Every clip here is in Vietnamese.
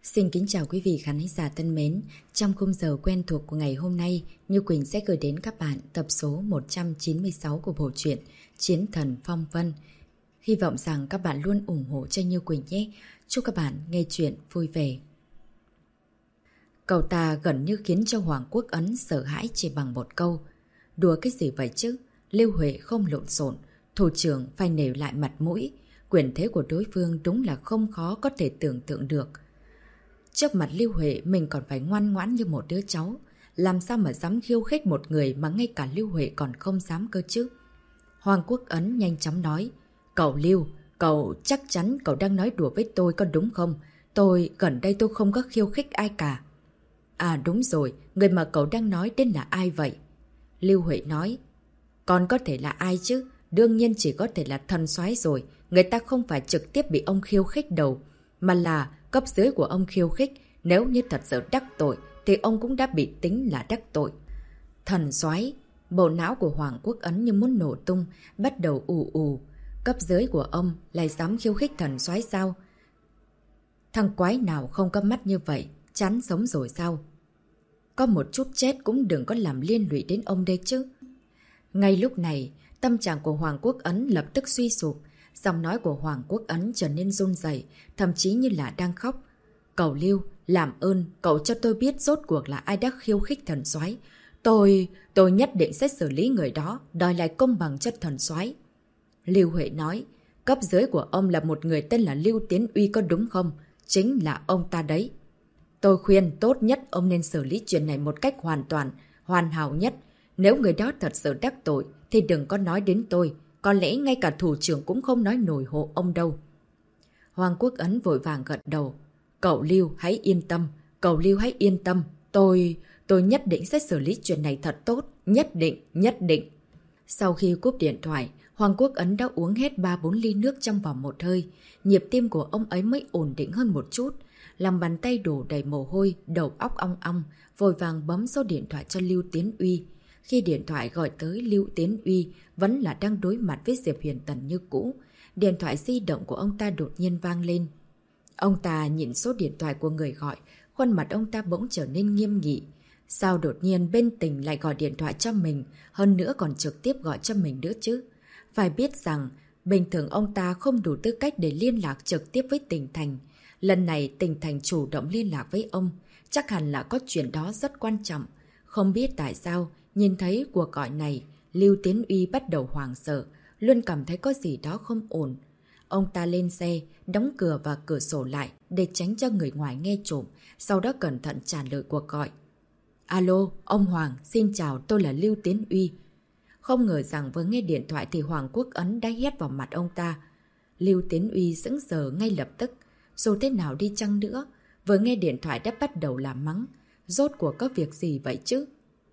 Xin kính chào quý vị khán giả thân mến. Trong khung giờ quen thuộc của ngày hôm nay, Như Quỳnh sẽ gửi đến các bạn tập số 196 của bộ truyện Chiến Thần Phong Vân. Hy vọng rằng các bạn luôn ủng hộ cho Như Quỳnh nhé. Chúc các bạn nghe chuyện vui vẻ. Cậu ta gần như khiến cho Hoàng Quốc Ấn sợ hãi chỉ bằng một câu. Đùa cái gì vậy chứ? Lưu Huệ không lộn xộn, thủ trưởng phải nể lại mặt mũi. Quyền thế của đối phương đúng là không khó có thể tưởng tượng được. Trước mặt Lưu Huệ mình còn phải ngoan ngoãn như một đứa cháu. Làm sao mà dám khiêu khích một người mà ngay cả Lưu Huệ còn không dám cơ chứ? Hoàng Quốc Ấn nhanh chóng nói. Cậu Lưu, cậu chắc chắn cậu đang nói đùa với tôi có đúng không? Gần đây tôi không có khiêu khích ai cả. À đúng rồi, người mà cậu đang nói đến là ai vậy? Lưu Huệ nói. Còn có thể là ai chứ? Đương nhiên chỉ có thể là thần soái rồi. Người ta không phải trực tiếp bị ông khiêu khích đâu, mà là cấp dưới của ông khiêu khích. Nếu như thật sự đắc tội thì ông cũng đã bị tính là đắc tội. Thần soái, bộ não của Hoàng Quốc Ấn như muốn nổ tung, bắt đầu ù ù. Cấp dưới của ông lại dám khiêu khích thần soái sao? Thằng quái nào không có mắt như vậy, chán sống rồi sao? Có một chút chết cũng đừng có làm liên lụy đến ông đây chứ. Ngay lúc này, tâm trạng của Hoàng Quốc Ấn lập tức suy sụp. Giọng nói của Hoàng Quốc Ấn trở nên run rẩy, thậm chí như là đang khóc. Cậu Lưu, làm ơn, cậu cho tôi biết rốt cuộc là ai đã khiêu khích thần soái. Tôi nhất định sẽ xử lý người đó, đòi lại công bằng cho thần soái. Lưu Huệ nói, cấp dưới của ông là một người tên là Lưu Tiến Uy có đúng không? Chính là ông ta đấy. Tôi khuyên tốt nhất ông nên xử lý chuyện này một cách hoàn hảo nhất. Nếu người đó thật sự đắc tội thì đừng có nói đến tôi. Có lẽ ngay cả thủ trưởng cũng không nói nổi hộ ông đâu. Hoàng Quốc Ấn vội vàng gật đầu. Cậu Lưu hãy yên tâm. Cậu Lưu hãy yên tâm. Tôi nhất định sẽ xử lý chuyện này thật tốt. Nhất định. Sau khi cúp điện thoại, Hoàng Quốc Ấn đã uống hết 3-4 ly nước trong vòng một hơi. Nhịp tim của ông ấy mới ổn định hơn một chút. Lòng bàn tay đổ đầy mồ hôi, đầu óc ong ong, vội vàng bấm số điện thoại cho Lưu Tiến Uy. Khi điện thoại gọi tới, Lưu Tiến Uy vẫn là đang đối mặt với Diệp Huyền Tần như cũ. Điện thoại di động của ông ta đột nhiên vang lên. Ông ta nhìn số điện thoại của người gọi, khuôn mặt ông ta bỗng trở nên nghiêm nghị. Sao đột nhiên bên Tình lại gọi điện thoại cho mình, hơn nữa còn trực tiếp gọi cho mình nữa chứ? Phải biết rằng, bình thường ông ta không đủ tư cách để liên lạc trực tiếp với Tình Thành. Lần này Tình Thành chủ động liên lạc với ông, chắc hẳn là có chuyện đó rất quan trọng. Không biết tại sao, nhìn thấy cuộc gọi này, Lưu Tiến Uy bắt đầu hoảng sợ, luôn cảm thấy có gì đó không ổn. Ông ta lên xe, đóng cửa và cửa sổ lại để tránh cho người ngoài nghe trộm, sau đó cẩn thận trả lời cuộc gọi. Alo, ông Hoàng, xin chào, tôi là Lưu Tiến Uy. Không ngờ rằng vừa nghe điện thoại thì Hoàng Quốc Ấn đã hét vào mặt ông ta. Lưu Tiến Uy sững sờ ngay lập tức. Dù thế nào đi chăng nữa, vừa nghe điện thoại đã bắt đầu làm mắng. Rốt cuộc có việc gì vậy chứ?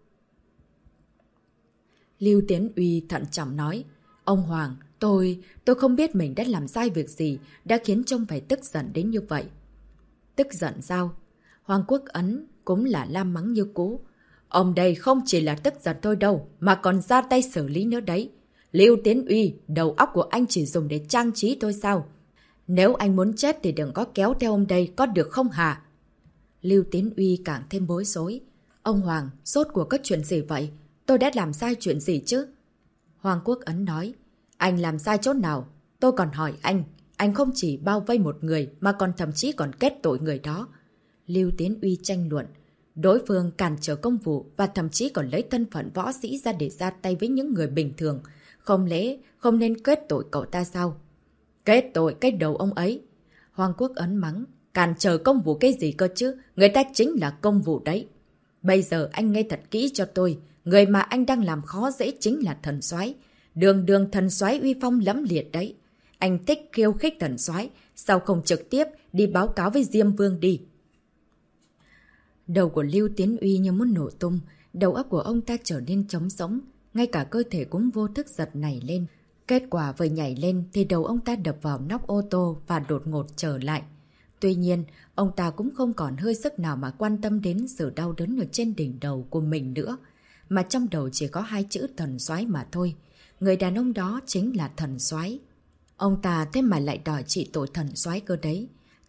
Lưu Tiến Uy thận trọng nói. Ông Hoàng, tôi không biết mình đã làm sai việc gì, đã khiến trông phải tức giận đến như vậy. Tức giận sao? Hoàng Quốc Ấn cũng là la mắng như cũ. Ông đây không chỉ là tức giận thôi đâu, mà còn ra tay xử lý nữa đấy. Lưu Tiến Uy, đầu óc của anh chỉ dùng để trang trí thôi sao? Nếu anh muốn chết thì đừng có kéo theo ông đây, có được không hả? Lưu Tiến Uy càng thêm bối rối. Ông Hoàng, rốt cuộc có chuyện gì vậy? Tôi đã làm sai chuyện gì chứ? Hoàng Quốc Ấn nói. Anh làm sai chỗ nào? Tôi còn hỏi anh không chỉ bao vây một người mà còn thậm chí còn kết tội người đó. Lưu Tiến Uy tranh luận. Đối phương cản trở công vụ và thậm chí còn lấy thân phận võ sĩ ra để ra tay với những người bình thường. Không lẽ không nên kết tội cậu ta sao? Kết tội cái đầu ông ấy. Hoàng Quốc Ấn mắng. Cản trở công vụ cái gì cơ chứ? Người ta chính là công vụ đấy. Bây giờ anh nghe thật kỹ cho tôi. Người mà anh đang làm khó dễ chính là thần soái. Đường thần soái uy phong lẫm liệt đấy. Anh thích khiêu khích thần soái, sao không trực tiếp đi báo cáo với Diêm Vương đi? Đầu của Lưu Tiến Uy như muốn nổ tung, đầu óc của ông ta trở nên trống rỗng, ngay cả cơ thể cũng vô thức giật nảy lên. Kết quả vừa nhảy lên thì đầu ông ta đập vào nóc ô tô và đột ngột trở lại. Tuy nhiên, ông ta cũng không còn hơi sức nào mà quan tâm đến sự đau đớn ở trên đỉnh đầu của mình nữa, mà trong đầu chỉ có hai chữ thần soái mà thôi. Người đàn ông đó chính là thần soái. Ông ta thế mà lại đòi trị tội thần soái cơ đấy.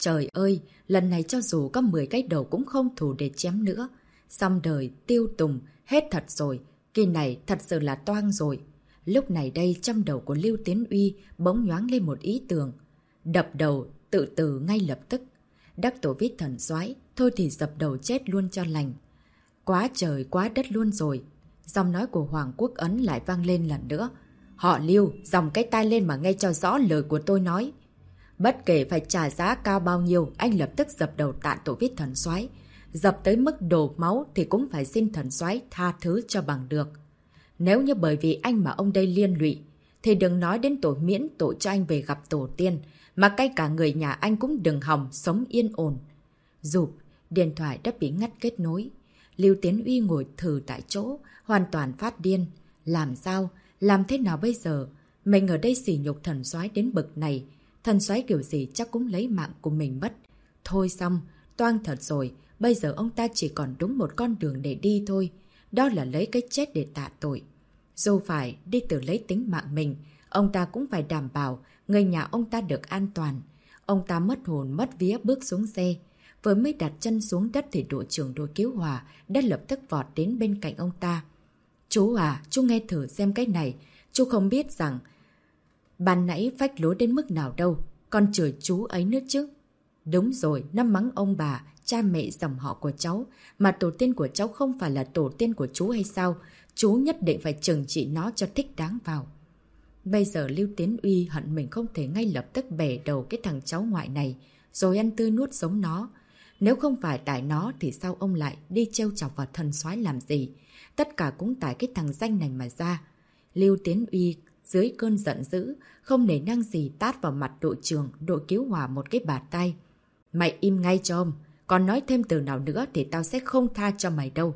Trời ơi, lần này cho dù có 10 cái đầu cũng không thủ để chém nữa. Xong đời, Tiêu Tùng, hết thật rồi. Kỳ này thật sự là toang rồi. Lúc này đây trong đầu của Lưu Tiến Uy bỗng nhoáng lên một ý tưởng. Đập đầu, tự tử ngay lập tức. Đắc tổ vít thần soái, thôi thì dập đầu chết luôn cho lành. Quá trời quá đất luôn rồi. Giọng nói của Hoàng Quốc Ấn lại vang lên lần nữa. Họ Lưu, dòng cái tai lên mà nghe cho rõ lời của tôi nói. Bất kể phải trả giá cao bao nhiêu, anh lập tức dập đầu tạ tổ vít thần soái. Dập tới mức đổ máu thì cũng phải xin thần soái tha thứ cho bằng được. Nếu như bởi vì anh mà ông đây liên lụy, thì đừng nói đến tội miễn tội cho anh về gặp tổ tiên, mà ngay cả người nhà anh cũng đừng hòng sống yên ổn. Rụp, điện thoại đã bị ngắt kết nối. Lưu Tiến Uy ngồi thử tại chỗ, hoàn toàn phát điên. Làm sao? Làm thế nào bây giờ? Mình ở đây sỉ nhục thần soái đến bậc này. Thần soái kiểu gì chắc cũng lấy mạng của mình mất. Thôi xong, toang thật rồi. Bây giờ ông ta chỉ còn đúng một con đường để đi thôi. Đó là lấy cái chết để tạ tội. Dù phải đi tự lấy tính mạng mình, ông ta cũng phải đảm bảo người nhà ông ta được an toàn. Ông ta mất hồn mất vía bước xuống xe. Vừa mới đặt chân xuống đất thì đội trưởng đội cứu hỏa đã lập tức vọt đến bên cạnh ông ta. Chú à, chú nghe thử xem cái này. Chú không biết rằng ban nãy phách lối đến mức nào đâu. Còn chửi chú ấy nữa chứ. Đúng rồi, nó mắng ông bà, cha mẹ dòng họ của cháu. Mà tổ tiên của cháu không phải là tổ tiên của chú hay sao? Chú nhất định phải trừng trị nó cho thích đáng vào. Bây giờ Lưu Tiến Uy hận mình không thể ngay lập tức bẻ đầu cái thằng cháu ngoại này, rồi ăn tươi nuốt sống nó. Nếu không phải tại nó thì sao ông lại đi trêu chọc vào thần soái làm gì? Tất cả cũng tại cái thằng danh này mà ra. Lưu Tiến Uy dưới cơn giận dữ, không nể năng gì tát vào mặt đội trưởng, đội cứu hỏa một cái bạt tay. Mày im ngay cho ông, còn nói thêm từ nào nữa thì tao sẽ không tha cho mày đâu.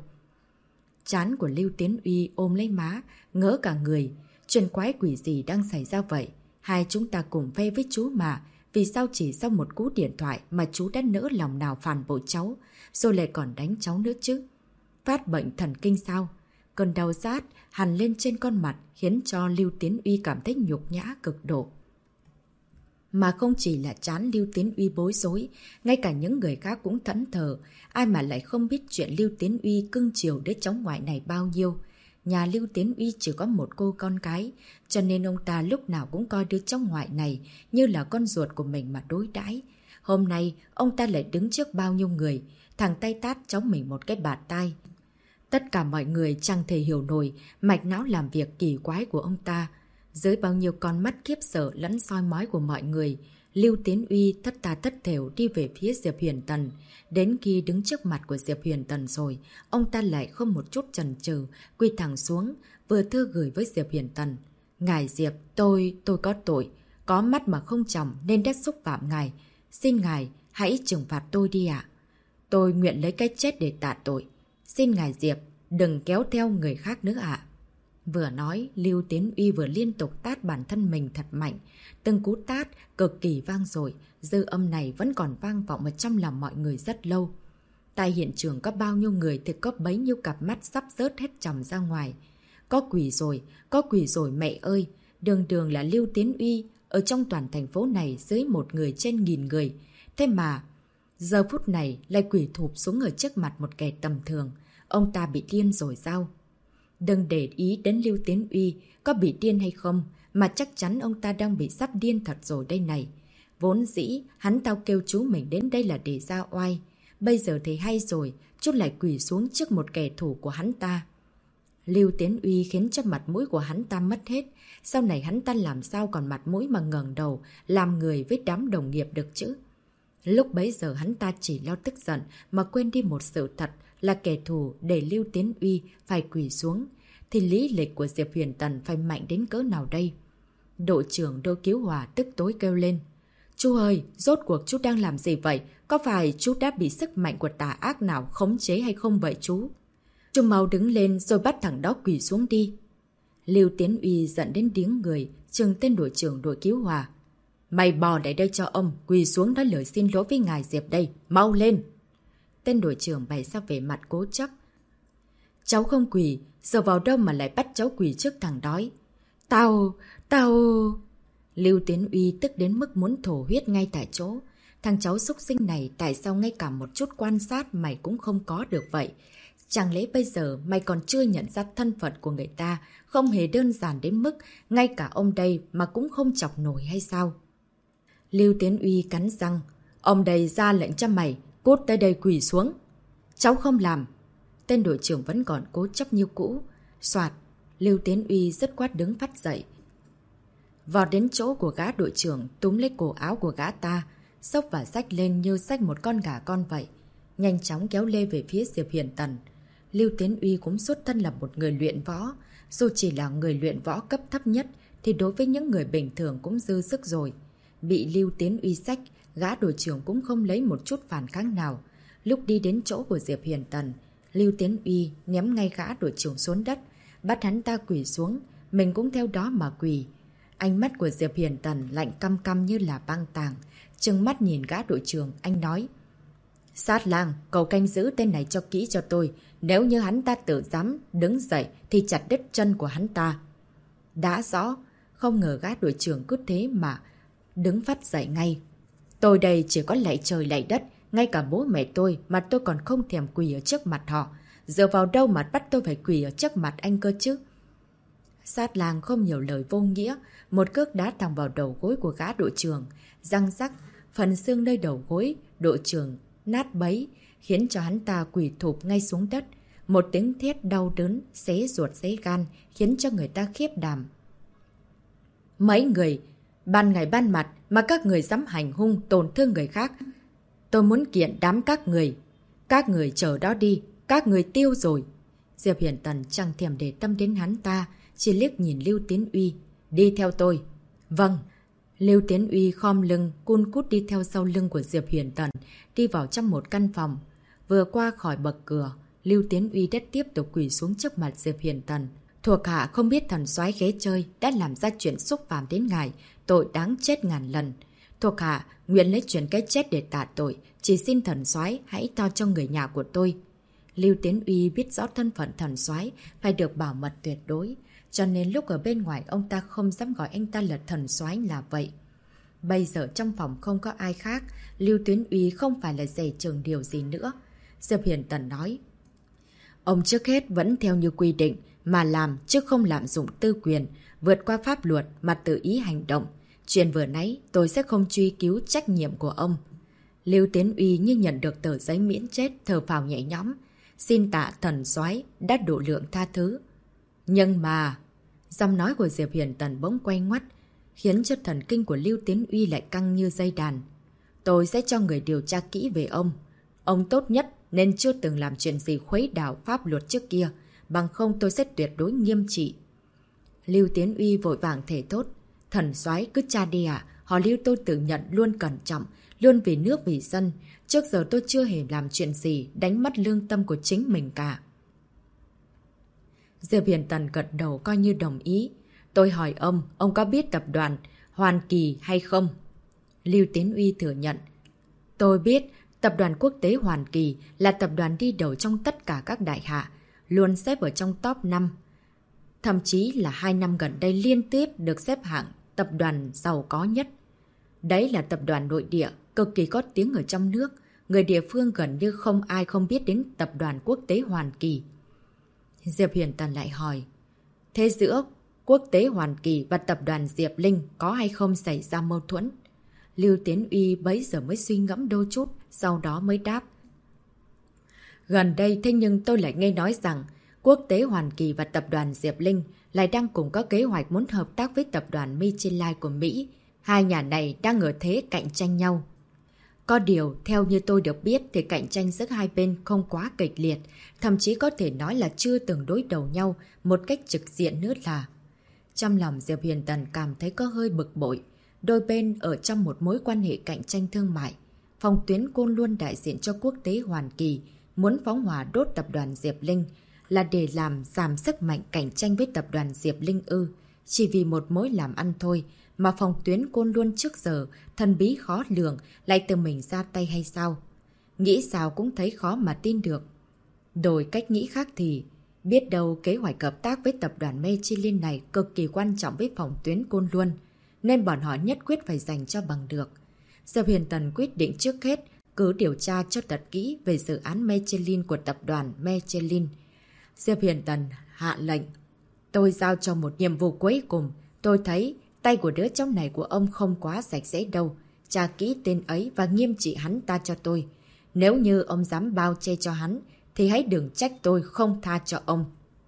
Trán của Lưu Tiến Uy ôm lấy má, ngỡ cả người. Chuyện quái quỷ gì đang xảy ra vậy? Hai chúng ta cùng ve với chú mà. Vì sao chỉ sau một cú điện thoại mà chú đã nỡ lòng nào phản bội cháu, rồi lại còn đánh cháu nữa chứ? Phát bệnh thần kinh sao? Cơn đau rát hằn lên trên con mặt khiến cho Lưu Tiến Uy cảm thấy nhục nhã cực độ. Mà không chỉ là trán Lưu Tiến Uy bối rối, ngay cả những người khác cũng thẫn thờ. Ai mà lại không biết chuyện Lưu Tiến Uy cưng chiều đứa cháu ngoại này bao nhiêu. Nhà Lưu Tiến Uy chỉ có một cô con gái, cho nên ông ta lúc nào cũng coi đứa cháu ngoại này như là con ruột của mình mà đối đãi. Hôm nay, ông ta lại đứng trước bao nhiêu người, thẳng tay tát cháu mình một cái bạt tai. Tất cả mọi người chẳng thể hiểu nổi mạch não làm việc kỳ quái của ông ta. Dưới bao nhiêu con mắt khiếp sợ lẫn soi mói của mọi người, Lưu Tiến Uy thất tha thất thểu đi về phía Diệp Huyền Tần. Đến khi đứng trước mặt của Diệp Huyền Tần rồi, ông ta lại không một chút chần chừ, quỳ thẳng xuống, vừa thư gửi với Diệp Huyền Tần. Ngài Diệp, tôi có tội, có mắt mà không tròng nên đã xúc phạm ngài. Xin ngài, hãy trừng phạt tôi đi ạ. Tôi nguyện lấy cái chết để tạ tội. Xin ngài Diệp, đừng kéo theo người khác nữa ạ. Vừa nói, Lưu Tiến Uy vừa liên tục tát bản thân mình thật mạnh. Từng cú tát cực kỳ vang dội, dư âm này vẫn còn vang vọng ở trong lòng mọi người rất lâu. Tại hiện trường có bao nhiêu người thì có bấy nhiêu cặp mắt sắp rớt hết tròng ra ngoài. Có quỷ rồi mẹ ơi! Đường đường là Lưu Tiến Uy, ở trong toàn thành phố này dưới một người trên 1000 người. Thế mà, giờ phút này lại quỷ thụp xuống ở trước mặt một kẻ tầm thường. Ông ta bị điên rồi sao? Đừng để ý đến Lưu Tiến Uy có bị điên hay không, mà chắc chắn ông ta đang bị sắp điên thật rồi đây này. Vốn dĩ, hắn tao kêu chú mình đến đây là để ra oai. Bây giờ thì hay rồi, chú lại quỳ xuống trước một kẻ thù của hắn ta. Lưu Tiến Uy khiến cho mặt mũi của hắn ta mất hết. Sau này hắn ta làm sao còn mặt mũi mà ngẩng đầu, làm người với đám đồng nghiệp được chứ? Lúc bấy giờ hắn ta chỉ lo tức giận mà quên đi một sự thật là kẻ thù để Lưu Tiến Uy phải quỳ xuống. Thì lý lịch của Diệp Huyền Tần phải mạnh đến cỡ nào đây? Đội trưởng đội cứu hỏa tức tối kêu lên. Chú ơi, rốt cuộc chú đang làm gì vậy? Có phải chú đã bị sức mạnh của tà ác nào khống chế hay không vậy chú? Chú mau đứng lên rồi bắt thằng đó quỳ xuống đi. Lưu Tiến Uy giận đến điếng người, trừng tên đội trưởng đội cứu hỏa. Mày bò lại đây cho ông, quỳ xuống nói lời xin lỗi với ngài Diệp đây, mau lên. Tên đội trưởng bày ra vẻ mặt cố chấp. Cháu không quỳ, giờ vào đâu mà lại bắt cháu quỳ trước thằng đói. Tao... Lưu Tiến Uy tức đến mức muốn thổ huyết ngay tại chỗ. Thằng cháu xúc sinh này tại sao ngay cả một chút quan sát mày cũng không có được vậy? Chẳng lẽ bây giờ mày còn chưa nhận ra thân phận của người ta không hề đơn giản đến mức ngay cả ông đây mà cũng không chọc nổi hay sao? Lưu Tiến Uy cắn răng. Ông đây ra lệnh cho mày, cút tới đây quỳ xuống. Cháu không làm. Tên đội trưởng vẫn còn cố chấp như cũ. Soạt, Lưu Tiến Uy dứt khoát đứng phát dậy. Vọt đến chỗ của gã đội trưởng, túm lấy cổ áo của gã ta, xốc và xách lên như xách một con gà con vậy. Nhanh chóng kéo lê về phía Diệp Hiền Tần. Lưu Tiến Uy cũng xuất thân là một người luyện võ. Dù chỉ là người luyện võ cấp thấp nhất, thì đối với những người bình thường cũng dư sức rồi. Bị Lưu Tiến Uy xách, gã đội trưởng cũng không lấy một chút phản kháng nào. Lúc đi đến chỗ của Diệp Hiền Tần, Lưu Tiến Uy ném ngay gã đội trưởng xuống đất, bắt hắn ta quỳ xuống, mình cũng theo đó mà quỳ. Ánh mắt của Diệp Hiền Tần lạnh căm căm như là băng tàng, trừng mắt nhìn gã đội trưởng, anh nói: Sát lang, cậu canh giữ tên này cho kỹ cho tôi, nếu như hắn ta tự dám đứng dậy thì chặt đứt chân của hắn ta. Đã rõ, không ngờ gã đội trưởng cứ thế mà đứng phát dậy ngay. Tôi đây chỉ có lạy trời lạy đất, ngay cả bố mẹ tôi mà tôi còn không thèm quỳ ở trước mặt họ. Dựa vào đâu mà bắt tôi phải quỳ ở trước mặt anh cơ chứ? Sát lang không nhiều lời vô nghĩa, một cước đá thẳng vào đầu gối của gã đội trưởng, răng rắc, phần xương nơi đầu gối đội trưởng nát bấy, khiến cho hắn ta quỳ thụp ngay xuống đất. Một tiếng thét đau đớn, xé ruột xé gan, khiến cho người ta khiếp đảm. Mấy người, ban ngày ban mặt mà các người dám hành hung tổn thương người khác. Tôi muốn kiện đám các người. Các người chờ đó đi, các người tiêu rồi. Diệp Hiền Tần chẳng thèm để tâm đến hắn ta, chỉ liếc nhìn Lưu Tiến Uy. Đi theo tôi. Vâng. Lưu Tiến Uy khom lưng, cun cút đi theo sau lưng của Diệp Hiền Tần, đi vào trong một căn phòng. Vừa qua khỏi bậc cửa, Lưu Tiến Uy đã tiếp tục quỳ xuống trước mặt Diệp Hiền Tần. Thuộc hạ không biết thần soái ghé chơi đã làm ra chuyện xúc phạm đến ngài, tội đáng chết ngàn lần. Thuộc hạ nguyện lấy chuyện cái chết để tạ tội, chỉ xin thần soái hãy tha cho người nhà của tôi. Lưu Tiến Uy biết rõ thân phận thần soái phải được bảo mật tuyệt đối, cho nên lúc ở bên ngoài ông ta không dám gọi anh ta là thần soái là vậy. Bây giờ trong phòng không có ai khác, Lưu Tiến Uy không phải là dè chừng điều gì nữa. Diệp Hiền Tần nói: Ông trước hết vẫn theo như quy định mà làm, chứ không lạm dụng tư quyền, vượt qua pháp luật mà tự ý hành động. Chuyện vừa nãy tôi sẽ không truy cứu trách nhiệm của ông. Lưu Tiến Uy như nhận được tờ giấy miễn chết, thở phào nhẹ nhõm. Xin tạ thần soái đã độ lượng tha thứ. Nhưng mà... Giọng nói của Diệp Hiền Tần bỗng quay ngoắt, khiến cho thần kinh của Lưu Tiến Uy lại căng như dây đàn. Tôi sẽ cho người điều tra kỹ về ông. Ông tốt nhất nên chưa từng làm chuyện gì khuấy đảo pháp luật trước kia, bằng không tôi sẽ tuyệt đối nghiêm trị. Lưu Tiến Uy vội vàng thể thốt: Thần soái cứ tra đi ạ, họ Lưu tôi tự nhận luôn cẩn trọng, luôn vì nước vì dân. Trước giờ tôi chưa hề làm chuyện gì đánh mất lương tâm của chính mình cả. Diệp Hiền Tần gật đầu coi như đồng ý. Tôi hỏi ông có biết tập đoàn Hoàn Kỳ hay không? Lưu Tiến Uy thừa nhận: Tôi biết, tập đoàn quốc tế Hoàn Kỳ là tập đoàn đi đầu trong tất cả các đại hạ, luôn xếp ở trong top 5. Thậm chí là 2 năm gần đây liên tiếp được xếp hạng tập đoàn giàu có nhất. Đấy là tập đoàn nội địa, cực kỳ có tiếng ở trong nước. Người địa phương gần như không ai không biết đến tập đoàn quốc tế Hoàn Kỳ. Diệp Hiền Tần lại hỏi: Thế giữa quốc tế Hoàn Kỳ và tập đoàn Diệp Linh có hay không xảy ra mâu thuẫn? Lưu Tiến Uy bấy giờ mới suy ngẫm đôi chút, sau đó mới đáp: Gần đây thế nhưng tôi lại nghe nói rằng quốc tế Hoàn Kỳ và tập đoàn Diệp Linh lại đang cùng có kế hoạch muốn hợp tác với tập đoàn Michelin của Mỹ. Hai nhà này đang ở thế cạnh tranh nhau. Có điều, theo như tôi được biết thì cạnh tranh giữa hai bên không quá kịch liệt, thậm chí có thể nói là chưa từng đối đầu nhau một cách trực diện nữa là. Trong lòng Diệp Hiền Tần cảm thấy có hơi bực bội. Đôi bên ở trong một mối quan hệ cạnh tranh thương mại. Phòng tuyến Côn Luân đại diện cho quốc tế Hoàn Kỳ muốn phóng hỏa đốt tập đoàn Diệp Linh là để làm giảm sức mạnh cạnh tranh với tập đoàn Diệp Linh ư. Chỉ vì một mối làm ăn thôi mà phòng tuyến Côn Luân trước giờ thần bí khó lường lại tự mình ra tay hay sao? Nghĩ sao cũng thấy khó mà tin được. Đổi cách nghĩ khác thì biết đâu kế hoạch hợp tác với tập đoàn Michelin này cực kỳ quan trọng với phòng tuyến Côn Luân, nên bọn họ nhất quyết phải giành cho bằng được. Diệp Huyền Tần quyết định trước hết cứ điều tra cho thật kỹ về dự án Michelin của tập đoàn Michelin. Diệp Huyền Tần hạ lệnh. Tôi giao cho một nhiệm vụ cuối cùng. Tôi thấy tay của đứa cháu này của ông không quá sạch sẽ đâu. Tra kỹ tên ấy và nghiêm trị hắn ta cho tôi. Nếu như ông dám bao che cho hắn, thì hãy đừng trách tôi không tha cho ông.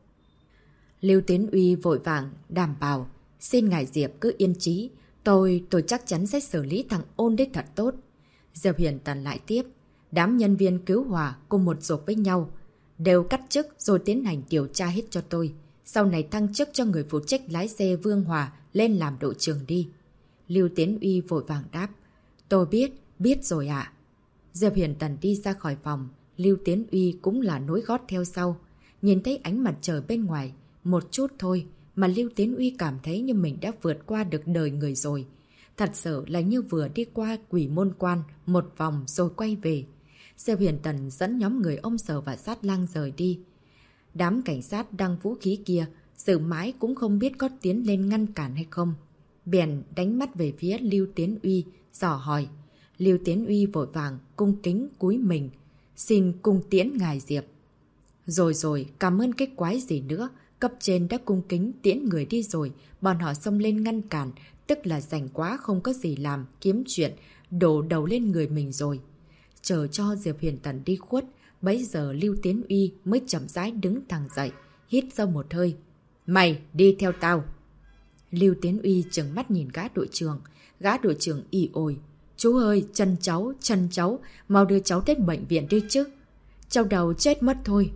Lưu Tiến Uy vội vàng đảm bảo. Xin ngài Diệp cứ yên trí. Tôi chắc chắn sẽ xử lý thằng ôn đấy thật tốt. Diệp Huyền Tần lại tiếp. Đám nhân viên cứu hỏa cùng một ruột với nhau. Đều cắt chức rồi tiến hành điều tra hết cho tôi. Sau này thăng chức cho người phụ trách lái xe Vương Hòa lên làm đội trưởng đi. Lưu Tiến Uy vội vàng đáp. Tôi biết rồi ạ. Diệp Huyền Tần đi ra khỏi phòng. Lưu Tiến Uy cũng là nối gót theo sau. Nhìn thấy ánh mặt trời bên ngoài. Một chút thôi mà Lưu Tiến Uy cảm thấy như mình đã vượt qua được đời người rồi. Thật sự là như vừa đi qua Quỷ Môn Quan một vòng rồi quay về. Diệp Huyền Tần dẫn nhóm người ông Sở và Sát Lang rời đi. Đám cảnh sát đang vũ khí kia, sự mãi cũng không biết có tiến lên ngăn cản hay không. Bèn đánh mắt về phía Lưu Tiến Uy, dò hỏi. Lưu Tiến Uy vội vàng, cung kính cúi mình. Xin cung tiễn ngài Diệp. Rồi, cảm ơn cái quái gì nữa. Cấp trên đã cung kính tiễn người đi rồi, bọn họ xông lên ngăn cản, tức là rảnh quá không có gì làm, kiếm chuyện, đổ đầu lên người mình rồi. Chờ cho Diệp Huyền Tần đi khuất, bấy giờ Lưu Tiến Uy mới chậm rãi đứng thẳng dậy, hít sâu một hơi. Mày, đi theo tao. Lưu Tiến Uy trừng mắt nhìn gã đội trưởng ì ôi. Chú ơi, chân cháu, mau đưa cháu đến bệnh viện đi chứ. Cháu đầu chết mất thôi.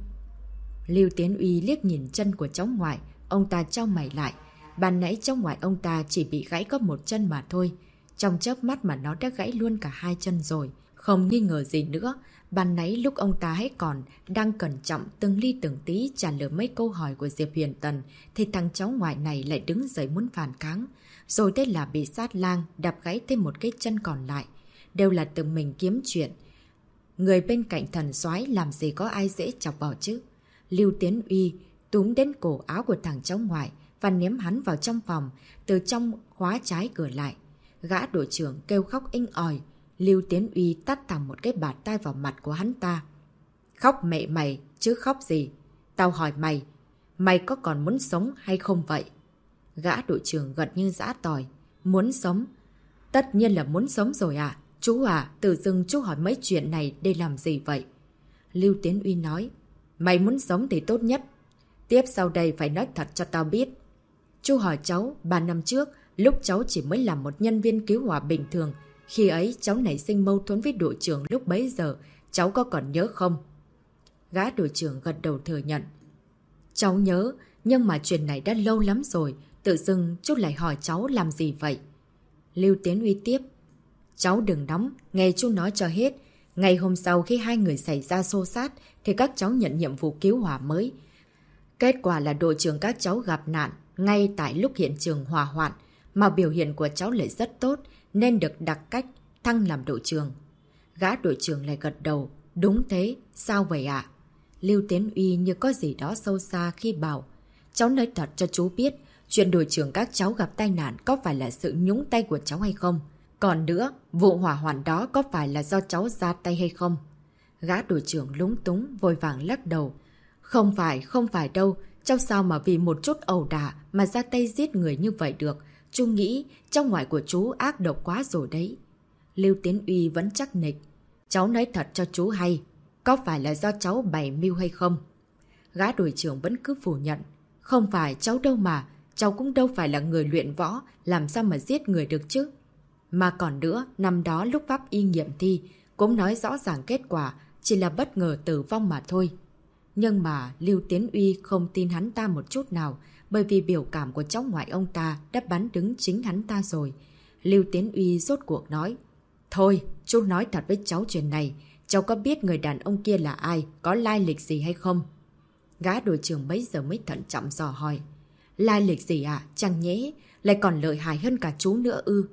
Lưu Tiến Uy liếc nhìn chân của cháu ngoại, ông ta chau mày lại. Ban nãy cháu ngoại ông ta chỉ bị gãy có một chân mà thôi. Trong chớp mắt mà nó đã gãy luôn cả hai chân rồi. Không nghi ngờ gì nữa, ban nãy lúc ông ta hay còn đang cẩn trọng từng ly từng tí trả lời mấy câu hỏi của Diệp Huyền Tần, thì thằng cháu ngoại này lại đứng dậy muốn phản kháng. Rồi thế là bị Sát Lang đạp gãy thêm một cái chân còn lại. Đều là tự mình kiếm chuyện. Người bên cạnh thần soái làm gì có ai dễ chọc vào chứ. Lưu Tiến Uy túm đến cổ áo của thằng cháu ngoại và ném hắn vào trong phòng, từ trong khóa trái cửa lại. Gã đội trưởng kêu khóc inh ỏi. Lưu Tiến Uy tát thẳng một cái bạt tai vào mặt của hắn ta. Khóc mẹ mày, chứ khóc gì? Tao hỏi mày, mày có còn muốn sống hay không vậy? Gã đội trưởng gật như giã tỏi. Muốn sống? Tất nhiên là muốn sống rồi ạ. Chú à, tự dưng chú hỏi mấy chuyện này để làm gì vậy? Lưu Tiến Uy nói. Mày muốn sống thì tốt nhất. Tiếp sau đây phải nói thật cho tao biết. Chú hỏi cháu, 3 năm trước, lúc cháu chỉ mới làm một nhân viên cứu hỏa bình thường. Khi ấy cháu nảy sinh mâu thuẫn với đội trưởng lúc bấy giờ. Cháu có còn nhớ không? Gã đội trưởng gật đầu thừa nhận. Cháu nhớ, nhưng mà chuyện này đã lâu lắm rồi. Tự dưng chú lại hỏi cháu làm gì vậy? Lưu Tiến Uy tiếp. Cháu đừng nóng, nghe chú nói cho hết. Ngày hôm sau khi hai người xảy ra xô xát thì các cháu nhận nhiệm vụ cứu hỏa mới. Kết quả là đội trưởng các cháu gặp nạn ngay tại lúc hiện trường hỏa hoạn, mà biểu hiện của cháu lại rất tốt nên được đặc cách thăng làm đội trưởng. Gã đội trưởng lại gật đầu. Đúng thế, sao vậy ạ? Lưu Tiến Uy như có gì đó sâu xa khi bảo. Cháu nói thật cho chú biết, chuyện đội trưởng các cháu gặp tai nạn có phải là sự nhúng tay của cháu hay không? Còn nữa, vụ hỏa hoạn đó có phải là do cháu ra tay hay không? Gã đội trưởng lúng túng, vội vàng lắc đầu. Không phải đâu. Cháu sao mà vì một chút ẩu đả mà ra tay giết người như vậy được? Chú nghĩ trong ngoại của chú ác độc quá rồi đấy. Lưu Tiến Uy vẫn chắc nịch. Cháu nói thật cho chú hay. Có phải là do cháu bày mưu hay không? Gã đội trưởng vẫn cứ phủ nhận. Không phải cháu đâu mà. Cháu cũng đâu phải là người luyện võ. Làm sao mà giết người được chứ? Mà còn nữa, năm đó lúc pháp y nghiệm thi cũng nói rõ ràng kết quả chỉ là bất ngờ tử vong mà thôi. Nhưng mà Lưu Tiến Uy không tin hắn ta một chút nào, bởi vì biểu cảm của cháu ngoại ông ta đã bắn đứng chính hắn ta rồi. Lưu Tiến Uy rốt cuộc nói. Thôi, chú nói thật với cháu chuyện này. Cháu có biết người đàn ông kia là ai, có lai lịch gì hay không? Gã đội trưởng bấy giờ mới thận trọng dò hỏi. Lai lịch gì ạ? Chẳng nhẽ lại còn lợi hại hơn cả chú nữa ư?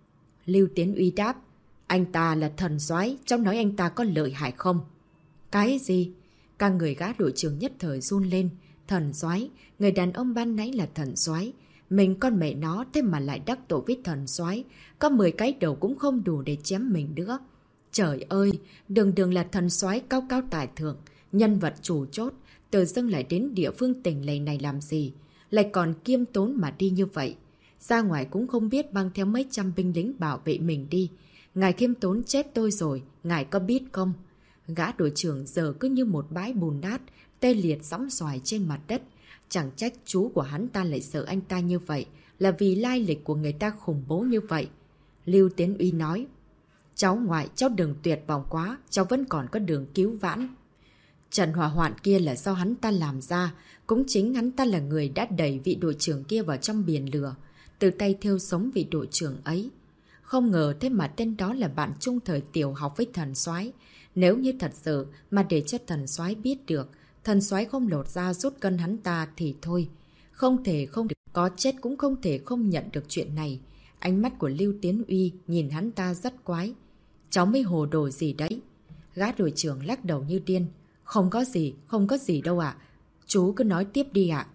Lưu Tiến Uy đáp. Anh ta là thần soái, cháu nói anh ta có lợi hại không? Cái gì? Các người gã đội trưởng nhất thời run lên. Thần soái, người đàn ông ban nãy là thần soái. Mình con mẹ nó thế mà lại đắc tội với thần soái, có 10 cái đầu cũng không đủ để chém mình nữa. Trời ơi, đường đường là thần soái cao cao tài thượng, nhân vật chủ chốt, tự dưng lại đến địa phương tỉnh lầy này làm gì, lại còn kiêm tốn mà đi như vậy. Ra ngoài cũng không biết mang theo mấy trăm binh lính bảo vệ mình đi. Ngài khiêm tốn chết tôi rồi, ngài có biết không? Gã đội trưởng giờ cứ như một bãi bùn nát, tê liệt sõng xoài trên mặt đất. Chẳng trách chú của hắn ta lại sợ anh ta như vậy, là vì lai lịch của người ta khủng bố như vậy. Lưu Tiến Uy nói, cháu ngoại, cháu đừng tuyệt vọng quá, cháu vẫn còn có đường cứu vãn. Trận hỏa hoạn kia là do hắn ta làm ra, cũng chính hắn ta là người đã đẩy vị đội trưởng kia vào trong biển lửa, từ tay thiêu sống vị đội trưởng ấy. Không ngờ thế mà tên đó là bạn chung thời tiểu học với thần soái. Nếu như thật sự mà để cho thần soái biết được, thần soái không lột ra rút cân hắn ta thì thôi. Không thể không được, có chết cũng không thể không nhận được chuyện này. Ánh mắt của Lưu Tiến Uy nhìn hắn ta rất quái. Cháu mới hồ đồ gì đấy? Gã đội trưởng lắc đầu như điên. Không có gì đâu ạ. Chú cứ nói tiếp đi ạ.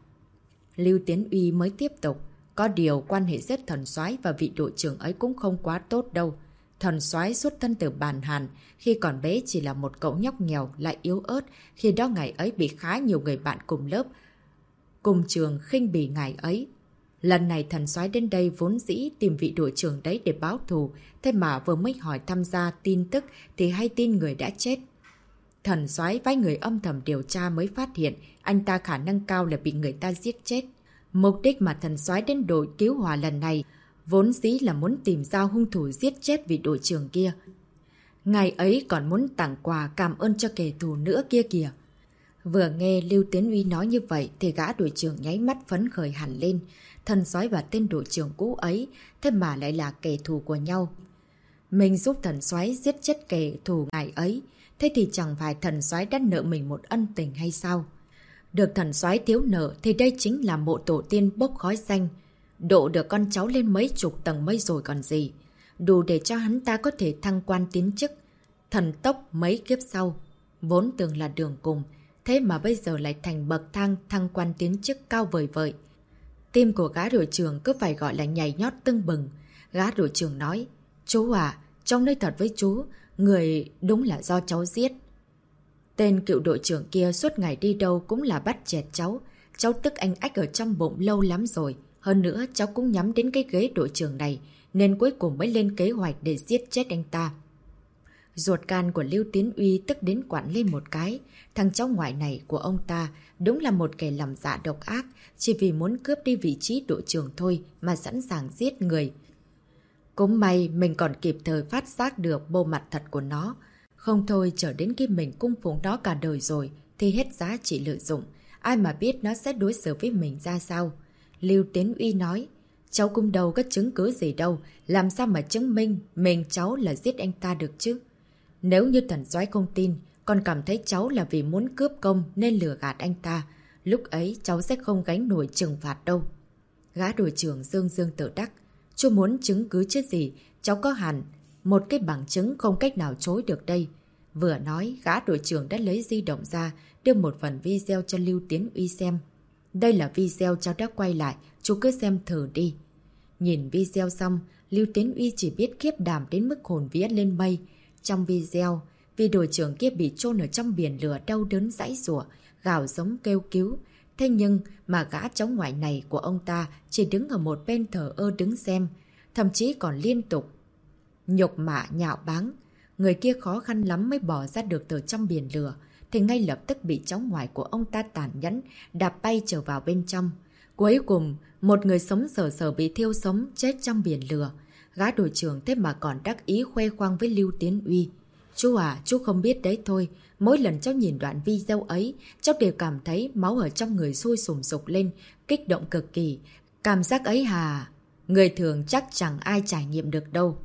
Lưu Tiến Uy mới tiếp tục. Có điều quan hệ giữa thần soái và vị đội trưởng ấy cũng không quá tốt đâu. Thần soái xuất thân từ Bàn Hàn, khi còn bé chỉ là một cậu nhóc nghèo lại yếu ớt, khi đó ngày ấy bị khá nhiều người bạn cùng lớp, cùng trường khinh bỉ ngài ấy. Lần này thần soái đến đây vốn dĩ tìm vị đội trưởng đấy để báo thù, thế mà vừa mới hỏi tham gia tin tức thì hay tin người đã chết. Thần soái phái người âm thầm điều tra mới phát hiện anh ta khả năng cao là bị người ta giết chết. Mục đích mà thần soái đến đội cứu hỏa lần này vốn dĩ là muốn tìm ra hung thủ giết chết vị đội trưởng kia. Ngài ấy còn muốn tặng quà cảm ơn cho kẻ thù nữa kia kìa. Vừa nghe Lưu Tiến Uy nói như vậy thì gã đội trưởng nháy mắt phấn khởi hẳn lên. Thần soái và tên đội trưởng cũ ấy thế mà lại là kẻ thù của nhau. Mình giúp thần soái giết chết kẻ thù ngài ấy, thế thì chẳng phải thần soái đã nợ mình một ân tình hay sao? Được thần soái thiếu nợ thì đây chính là mộ tổ tiên bốc khói xanh, độ được con cháu lên mấy chục tầng mây rồi còn gì. Đủ để cho hắn ta có thể thăng quan tiến chức, thần tốc mấy kiếp sau. Vốn tưởng là đường cùng, thế mà bây giờ lại thành bậc thang thăng quan tiến chức cao vời vợi. Tim của gã đội trưởng cứ phải gọi là nhảy nhót tưng bừng. Gã đội trưởng nói, chú à, trong nơi thật với chú, người đúng là do cháu giết. Tên cựu đội trưởng kia suốt ngày đi đâu cũng là bắt chẹt cháu. Cháu tức anh ách ở trong bụng lâu lắm rồi. Hơn nữa cháu cũng nhắm đến cái ghế đội trưởng này, nên cuối cùng mới lên kế hoạch để giết chết anh ta. Ruột gan của Lưu Tiến Uy tức đến quặn lên một cái. Thằng cháu ngoại này của ông ta đúng là một kẻ làm dạ độc ác, chỉ vì muốn cướp đi vị trí đội trưởng thôi mà sẵn sàng giết người. Cũng may mình còn kịp thời phát giác được bộ mặt thật của nó. Không thôi chờ đến khi mình cung phụng nó cả đời rồi thì hết giá trị lợi dụng. Ai mà biết nó sẽ đối xử với mình ra sao. Lưu Tiến Uy nói, cháu cũng đâu có chứng cứ gì đâu, làm sao mà chứng minh mình cháu là giết anh ta được chứ. Nếu như thần soái không tin, còn cảm thấy cháu là vì muốn cướp công nên lừa gạt anh ta, lúc ấy cháu sẽ không gánh nổi trừng phạt đâu. Gã đội trưởng dương dương tự đắc, chú muốn chứng cứ chứ gì, cháu có hẳn một cái bằng chứng không cách nào chối được đây. Vừa nói, gã đội trưởng đã lấy di động ra, đưa một phần video cho Lưu Tiến Uy xem. Đây là video cháu đã quay lại, chú cứ xem thử đi. Nhìn video xong, Lưu Tiến Uy chỉ biết khiếp đảm đến mức hồn vía lên mây. Trong video, vị đội trưởng kia bị chôn ở trong biển lửa đau đớn giãy giụa, gào giống kêu cứu. Thế nhưng mà gã cháu ngoại này của ông ta chỉ đứng ở một bên thờ ơ đứng xem, thậm chí còn liên tục nhục mạ nhạo báng. Người kia khó khăn lắm mới bỏ ra được từ trong biển lửa, thì ngay lập tức bị cháu ngoại của ông ta tàn nhẫn đạp bay trở vào bên trong. Cuối cùng, một người sống sờ sờ bị thiêu sống chết trong biển lửa. Gã đội trưởng thế mà còn đắc ý khoe khoang với Lưu Tiến Uy. Chú à, chú không biết đấy thôi. Mỗi lần cháu nhìn đoạn video ấy, cháu đều cảm thấy máu ở trong người sôi sùng sục lên, kích động cực kỳ. Cảm giác ấy người thường chắc chẳng ai trải nghiệm được đâu.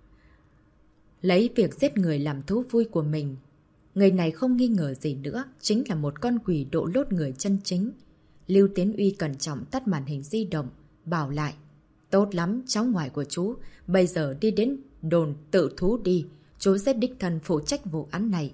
Lấy việc giết người làm thú vui của mình. Người này không nghi ngờ gì nữa, chính là một con quỷ độ lốt người chân chính. Lưu Tiến Uy cẩn trọng tắt màn hình di động, bảo lại. Tốt lắm, cháu ngoại của chú, bây giờ đi đến đồn tự thú đi, chú sẽ đích thân phụ trách vụ án này.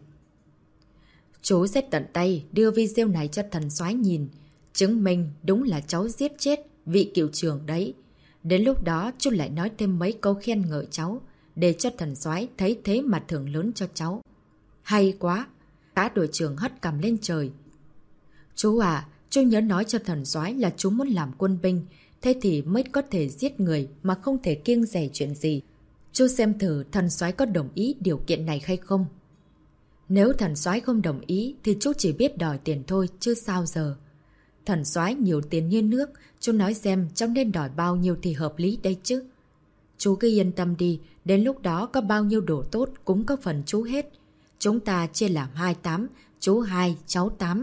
Chú sẽ tận tay đưa video này cho thần soái nhìn, chứng minh đúng là cháu giết chết vị cựu trưởng đấy. Đến lúc đó chú lại nói thêm mấy câu khen ngợi cháu, để cho thần soái thấy thế mà thưởng lớn cho cháu. Hay quá! Cả đội trưởng hất cằm lên trời. Chú à, chú nhớ nói cho thần soái là chú muốn làm quân binh, thế thì mới có thể giết người mà không thể kiêng dè chuyện gì. Chú xem thử thần soái có đồng ý điều kiện này hay không? Nếu thần soái không đồng ý thì chú chỉ biết đòi tiền thôi chứ sao giờ. Thần soái nhiều tiền như nước, chú nói xem cháu nên đòi bao nhiêu thì hợp lý đây chứ. Chú cứ yên tâm đi, đến lúc đó có bao nhiêu đồ tốt cũng có phần chú hết. Chúng ta chia làm 28, chú 2, cháu 8.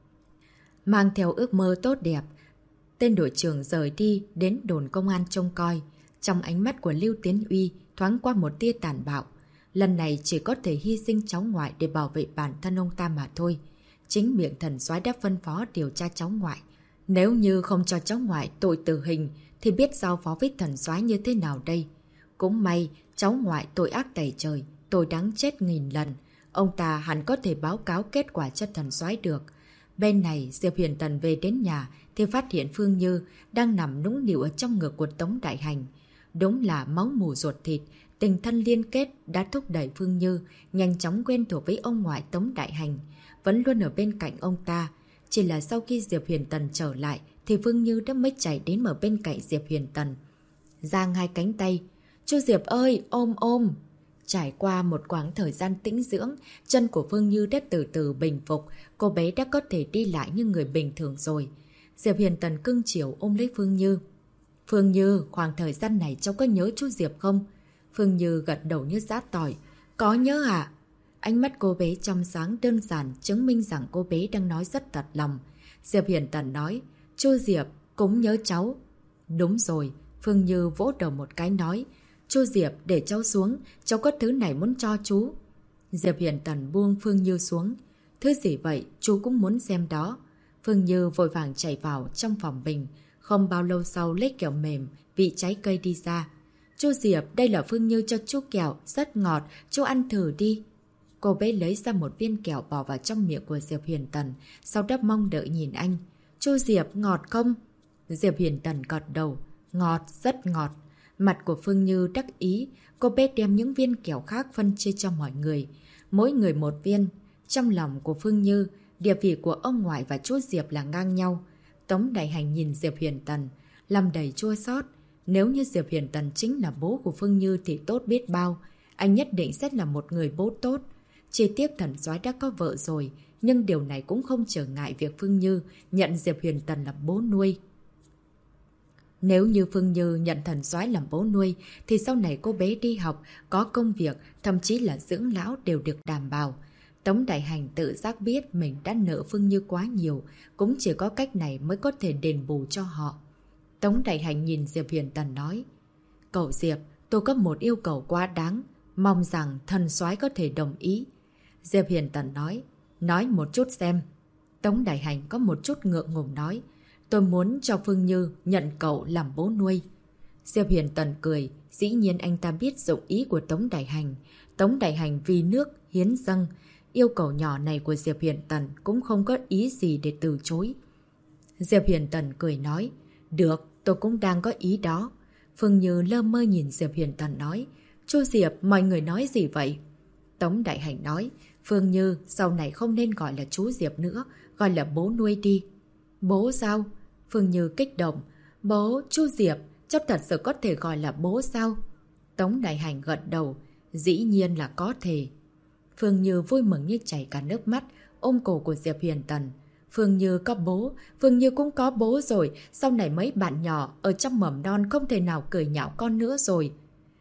Mang theo ước mơ tốt đẹp, tên đội trưởng rời đi đến đồn công an trông coi. Trong ánh mắt của Lưu Tiến Uy thoáng qua một tia tàn bạo. Lần này chỉ có thể hy sinh cháu ngoại để bảo vệ bản thân ông ta mà thôi. Chính miệng thần soái đã phân phó điều tra cháu ngoại. Nếu như không cho cháu ngoại tội tử hình thì biết giao phó với thần soái như thế nào đây. Cũng may cháu ngoại tội ác tày trời, tội đáng chết nghìn lần. Ông ta hẳn có thể báo cáo kết quả cho thần soái được. Bên này Diệp Huyền Tần về đến nhà thì phát hiện Phương Như đang nằm nũng nịu ở trong ngực của Tống Đại Hành. Đúng là máu mù ruột thịt, tình thân liên kết đã thúc đẩy Phương Như nhanh chóng quen thuộc với ông ngoại Tống Đại Hành, vẫn luôn ở bên cạnh ông ta. Chỉ là sau khi Diệp Huyền Tần trở lại thì Phương Như đã mới chạy đến ở bên cạnh Diệp Huyền Tần. Giang hai cánh tay, "Chú Diệp ơi, ôm ôm!" Trải qua một quãng thời gian tĩnh dưỡng, chân của Phương Như đã từ từ bình phục, cô bé đã có thể đi lại như người bình thường rồi. Diệp Huyền Tần cưng chiều ôm lấy Phương Như. "Phương Như, khoảng thời gian này cháu có nhớ chú Diệp không?" Phương Như gật đầu như giã tỏi. "Có nhớ à?" Ánh mắt cô bé trong sáng đơn giản chứng minh rằng cô bé đang nói rất thật lòng. Diệp Huyền Tần nói, "Chú Diệp cũng nhớ cháu." "Đúng rồi." Phương Như vỗ đầu một cái nói, "Chú Diệp để cháu xuống, cháu có thứ này muốn cho chú." Diệp Huyền Tần buông Phương Như xuống. "Thứ gì vậy? Chú cũng muốn xem đó." Phương Như vội vàng chạy vào trong phòng mình. Không bao lâu sau lấy kẹo mềm, vị trái cây đi ra. "Chú Diệp, đây là Phương Như cho chú kẹo, rất ngọt, chú ăn thử đi." Cô bé lấy ra một viên kẹo bỏ vào trong miệng của Diệp Huyền Tần, sau đó mong đợi nhìn anh. "Chú Diệp, ngọt không?" Diệp Huyền Tần gật đầu. "Ngọt, rất ngọt." Mặt của Phương Như đắc ý, cô bé đem những viên kẹo khác phân chia cho mọi người. Mỗi người một viên. Trong lòng của Phương Như, địa vị của ông ngoại và chú Diệp là ngang nhau. Tống Đại Hành nhìn Diệp Huyền Tần, lòng đầy chua xót. Nếu như Diệp Huyền Tần chính là bố của Phương Như thì tốt biết bao. Anh nhất định sẽ là một người bố tốt. Chỉ tiếc thần soái đã có vợ rồi, nhưng điều này cũng không trở ngại việc Phương Như nhận Diệp Huyền Tần làm bố nuôi. Nếu như Phương Như nhận thần soái làm bố nuôi, thì sau này cô bé đi học, có công việc, thậm chí là dưỡng lão đều được đảm bảo. Tống Đại Hành tự giác biết mình đã nợ Phương Như quá nhiều, cũng chỉ có cách này mới có thể đền bù cho họ. Tống Đại Hành nhìn Diệp Huyền Tần nói, "Cậu Diệp, tôi có một yêu cầu quá đáng, mong rằng thần soái có thể đồng ý." Diệp Huyền Tần nói một chút xem." Tống Đại Hành có một chút ngượng ngùng nói, "Tôi muốn cho Phương Như nhận cậu làm bố nuôi." Diệp Huyền Tần cười, dĩ nhiên anh ta biết dụng ý của Tống Đại Hành. Tống Đại Hành vì nước, hiến dâng. Yêu cầu nhỏ này của Diệp Huyền Tần cũng không có ý gì để từ chối. Diệp Huyền Tần cười nói, "Được, tôi cũng đang có ý đó." Phương Như lơ mơ nhìn Diệp Huyền Tần nói, "Chú Diệp, mọi người nói gì vậy?" Tống Đại Hành nói, "Phương Như, sau này không nên gọi là chú Diệp nữa, gọi là bố nuôi đi." "Bố sao?" Phương Như kích động. "Bố, chú Diệp, chắc thật sự có thể gọi là bố sao?" Tống Đại Hành gật đầu, dĩ nhiên là có thể. Phương Như vui mừng như chảy cả nước mắt, ôm cổ của Diệp Huyền Tần. Phương Như có bố, Phương Như cũng có bố rồi, sau này mấy bạn nhỏ ở trong mầm non không thể nào cười nhạo con nữa rồi.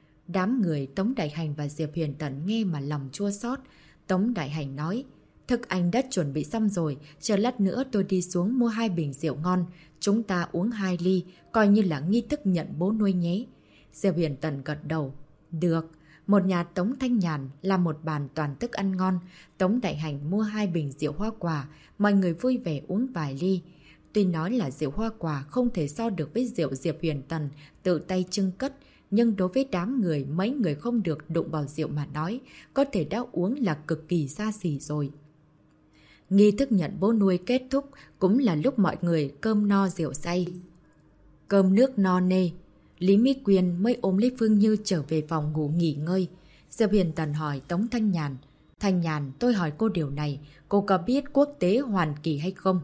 Đám người Tống Đại Hành và Diệp Huyền Tần nghe mà lòng chua xót. Tống Đại Hành nói, "Thức anh đã chuẩn bị xong rồi, chờ lát nữa tôi đi xuống mua 2 bình rượu ngon, chúng ta uống 2 ly, coi như là nghi thức nhận bố nuôi nhé." Diệp Huyền Tần gật đầu, "Được." Một nhà Tống Thanh Nhàn làm một bàn toàn thức ăn ngon. Tống Đại Hành mua 2 bình rượu hoa quả, mọi người vui vẻ uống vài ly. Tuy nói là rượu hoa quả không thể so được với rượu Diệp Huyền Tần tự tay trưng cất, nhưng đối với đám người, mấy người không được đụng vào rượu mà nói, có thể đã uống là cực kỳ xa xỉ rồi. Nghi thức nhận bố nuôi kết thúc cũng là lúc mọi người cơm no rượu say. Cơm nước no nê, Lý Mỹ Quyên mới ôm lấy Phương Như trở về phòng ngủ nghỉ ngơi. Diệp Huyền Tần hỏi Tống Thanh Nhàn. Thanh Nhàn, tôi hỏi cô điều này, cô có biết Quốc tế Hoàn Kỳ hay không?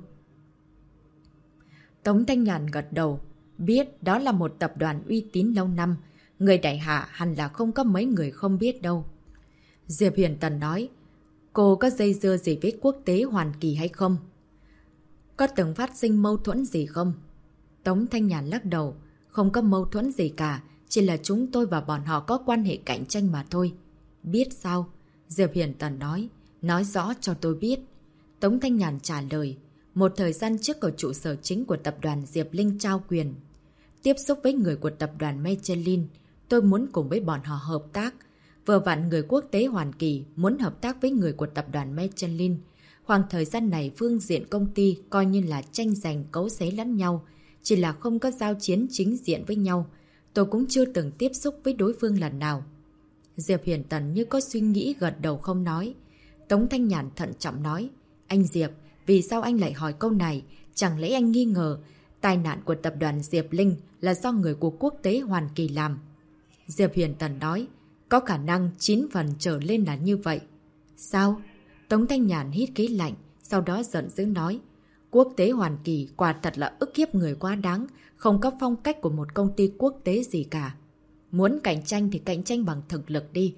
Tống Thanh Nhàn gật đầu. Biết, đó là một tập đoàn uy tín lâu năm. Người đại hạ hẳn là không có mấy người không biết đâu. Diệp Huyền Tần nói, cô có dây dưa gì với Quốc tế Hoàn Kỳ hay không? Có từng phát sinh mâu thuẫn gì không? Tống Thanh Nhàn lắc đầu, không có mâu thuẫn gì cả, chỉ là chúng tôi và bọn họ có quan hệ cạnh tranh mà thôi. Biết sao? Diệp Huyền Tần nói rõ cho tôi biết. Tống Thanh Nhàn trả lời, một thời gian trước ở trụ sở chính của tập đoàn Diệp Linh trao quyền. Tiếp xúc với người của tập đoàn Michelin, tôi muốn cùng với bọn họ hợp tác. Vừa vặn người Quốc tế Hoàn Kỳ muốn hợp tác với người của tập đoàn Michelin. Khoảng thời gian này phương diện công ty coi như là tranh giành cấu xé lẫn nhau, chỉ là không có giao chiến chính diện với nhau. Tôi cũng chưa từng tiếp xúc với đối phương lần nào. Diệp Huyền Tần như có suy nghĩ gật đầu không nói. Tống Thanh Nhàn thận trọng nói, anh Diệp, vì sao anh lại hỏi câu này? Chẳng lẽ anh nghi ngờ tai nạn của tập đoàn Diệp Linh là do người của Quốc tế Hoàn Kỳ làm? Diệp Huyền Tần nói, có khả năng 9 phần trở lên là như vậy. Sao? Tống Thanh Nhàn hít khí lạnh, sau đó giận dữ nói, Quốc tế Hoàn Kỳ quả thật là ức hiếp người quá đáng, không có phong cách của một công ty quốc tế gì cả. Muốn cạnh tranh thì cạnh tranh bằng thực lực đi.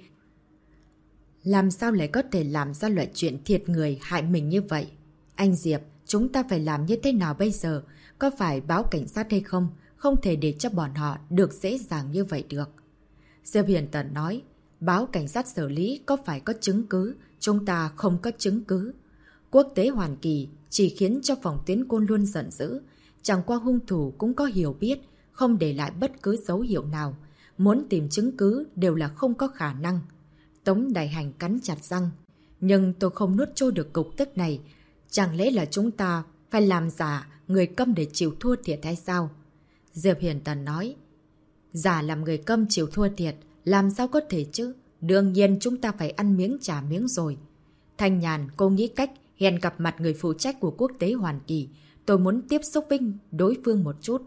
Làm sao lại có thể làm ra loại chuyện thiệt người hại mình như vậy? Anh Diệp, chúng ta phải làm như thế nào bây giờ? Có phải báo cảnh sát hay không? Không thể để cho bọn họ được dễ dàng như vậy được. Diệp Huyền Tần nói, báo cảnh sát xử lý có phải có chứng cứ? Chúng ta không có chứng cứ. Quốc tế Hoàn Kỳ chỉ khiến cho phòng tuyến Côn Luân giận dữ. Chẳng qua hung thủ cũng có hiểu biết, không để lại bất cứ dấu hiệu nào. Muốn tìm chứng cứ đều là không có khả năng. Tống Đại Hành cắn chặt răng. Nhưng tôi không nuốt trôi được cục tức này. Chẳng lẽ là chúng ta phải làm giả người câm để chịu thua thiệt hay sao? Diệp Hiền Tần nói. Giả làm người câm chịu thua thiệt, làm sao có thể chứ? Đương nhiên chúng ta phải ăn miếng trả miếng rồi. Thanh Nhàn, cô nghĩ cách hẹn gặp mặt người phụ trách của Quốc tế Hoàn Kỳ. Tôi muốn tiếp xúc với đối phương một chút.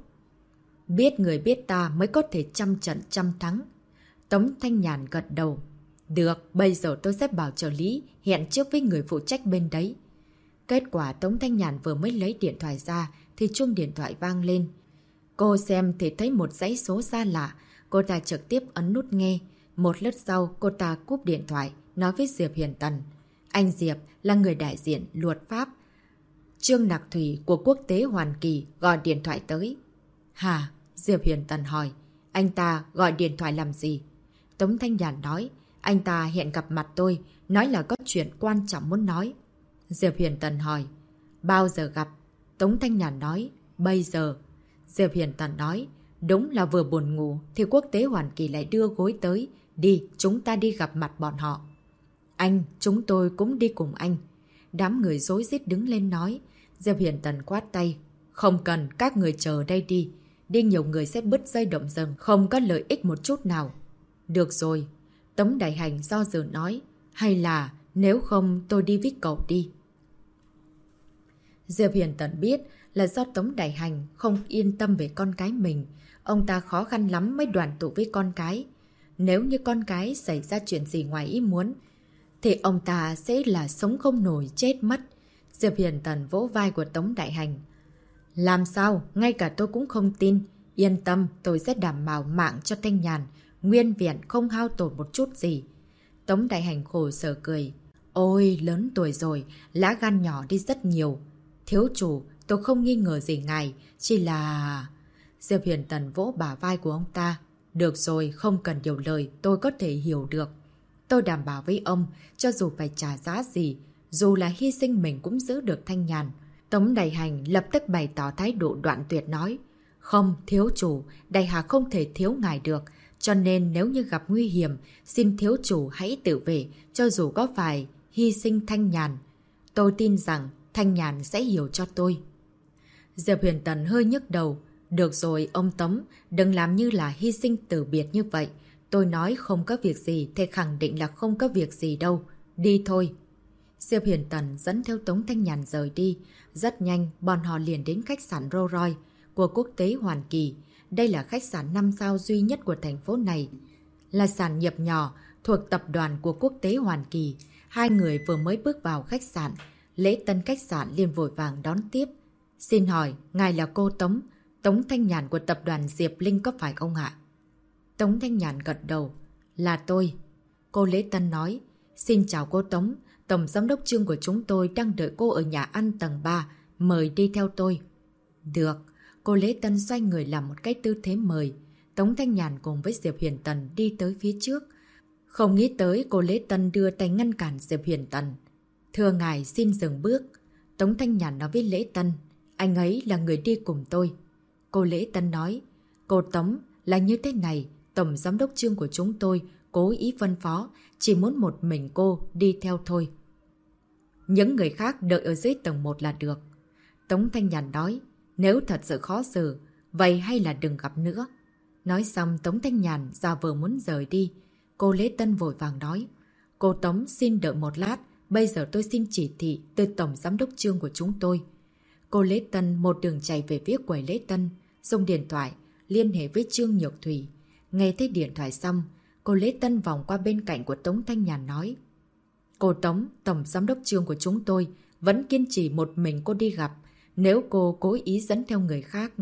Biết người biết ta mới có thể trăm trận trăm thắng. Tống Thanh Nhàn gật đầu. Được, bây giờ tôi sẽ bảo trợ lý hẹn trước với người phụ trách bên đấy. Kết quả Tống Thanh Nhàn vừa mới lấy điện thoại ra thì chuông điện thoại vang lên. Cô xem thì thấy một dãy số xa lạ. Cô ta trực tiếp ấn nút nghe. Một lát sau cô ta cúp điện thoại, nói với Diệp Hiền Tần. Anh Diệp là người đại diện luật pháp Trương Nặc Thủy của Quốc tế Hoàn Kỳ gọi điện thoại tới. Hả? Diệp Hiền Tần hỏi. Anh ta gọi điện thoại làm gì? Tống Thanh Nhàn nói. Anh ta hẹn gặp mặt tôi, nói là có chuyện quan trọng muốn nói. Diệp Hiền Tần hỏi. Bao giờ gặp? Tống Thanh Nhàn nói. Bây giờ. Diệp Hiền Tần nói. Đúng là vừa buồn ngủ thì Quốc tế Hoàn Kỳ lại đưa gối tới. Đi, chúng ta đi gặp mặt bọn họ. Anh, chúng tôi cũng đi cùng anh. Đám người rối rít đứng lên nói. Diệp Hiền Tần quát tay. Không cần, các người chờ đây đi. Đi nhiều người sẽ bứt dây động rừng, không có lợi ích một chút nào. Được rồi. Tống Đại Hành do dự nói. Hay là nếu không tôi đi với cậu đi. Diệp Hiền Tần biết là do Tống Đại Hành không yên tâm về con cái mình. Ông ta khó khăn lắm mới đoàn tụ với con cái. Nếu như con cái xảy ra chuyện gì ngoài ý muốn thì ông ta sẽ là sống không nổi chết mất. Diệp Hiền Tần vỗ vai của Tống Đại Hành. Làm sao? Ngay cả tôi cũng không tin. Yên tâm, tôi sẽ đảm bảo mạng cho Thanh Nhàn. Nguyên vẹn không hao tổn một chút gì. Tống Đại Hành khổ sở cười. Ôi, lớn tuổi rồi, lá gan nhỏ đi rất nhiều. Thiếu chủ, tôi không nghi ngờ gì ngài, chỉ là... Diệp Hiền Tần vỗ bả vai của ông ta. Được rồi, không cần nhiều lời, tôi có thể hiểu được. Tôi đảm bảo với ông, cho dù phải trả giá gì, dù là hy sinh mình cũng giữ được Thanh Nhàn. Tống Đại Hành lập tức bày tỏ thái độ đoạn tuyệt nói. Không, thiếu chủ, Đại Hà không thể thiếu ngài được. Cho nên nếu như gặp nguy hiểm, xin thiếu chủ hãy tự vệ, cho dù có phải hy sinh Thanh Nhàn. Tôi tin rằng Thanh Nhàn sẽ hiểu cho tôi. Diệp Huyền Tần hơi nhức đầu. Được rồi, ông Tống, đừng làm như là hy sinh từ biệt như vậy. Tôi nói không có việc gì, thì khẳng định là không có việc gì đâu. Đi thôi. Diệp Hiền Tần dẫn theo Tống Thanh Nhàn rời đi. Rất nhanh, bọn họ liền đến khách sạn Rolls Royce của Quốc tế Hoàn Kỳ. đây là khách sạn 5 sao duy nhất của thành phố này. Là sản nghiệp nhỏ thuộc tập đoàn của quốc tế Hoàn Kỳ. Hai người vừa mới bước vào khách sạn. Lễ tân khách sạn liền vội vàng đón tiếp. Xin hỏi, ngài là cô Tống, Tống Thanh Nhàn của tập đoàn Diệp Linh có phải không ạ? Tống Thanh Nhàn gật đầu. Là tôi. Cô lễ tân nói. Xin chào cô Tống, tổng giám đốc Trương của chúng tôi đang đợi cô ở nhà ăn tầng 3. Mời đi theo tôi. Được. Cô lễ tân xoay người làm một cái tư thế mời. Tống Thanh Nhàn cùng với Diệp Huyền Tần đi tới phía trước. Không nghĩ tới cô lễ tân đưa tay ngăn cản Diệp Huyền Tần. Thưa ngài xin dừng bước. Tống Thanh Nhàn nói với lễ tân. Anh ấy là người đi cùng tôi. Cô lễ tân nói. Cô Tống là như thế này. Tổng giám đốc Trương của chúng tôi cố ý phân phó. Chỉ muốn một mình cô đi theo thôi. Những người khác đợi ở dưới tầng 1 là được. Tống Thanh Nhàn nói. Nếu thật sự khó xử, vậy hay là đừng gặp nữa. Nói xong Tống Thanh Nhàn giả vờ muốn rời đi. Cô lễ tân vội vàng nói. Cô Tống xin đợi một lát. Bây giờ tôi xin chỉ thị từ tổng giám đốc Trương của chúng tôi. Cô lễ tân một đường chạy về phía quầy lễ tân, dùng điện thoại liên hệ với Trương Nhược Thủy. Nghe thấy điện thoại xong, cô lễ tân vòng qua bên cạnh của Tống Thanh Nhàn nói. Cô Tống, tổng giám đốc Trương của chúng tôi vẫn kiên trì một mình cô đi gặp. Nếu cô cố ý dẫn theo người khác,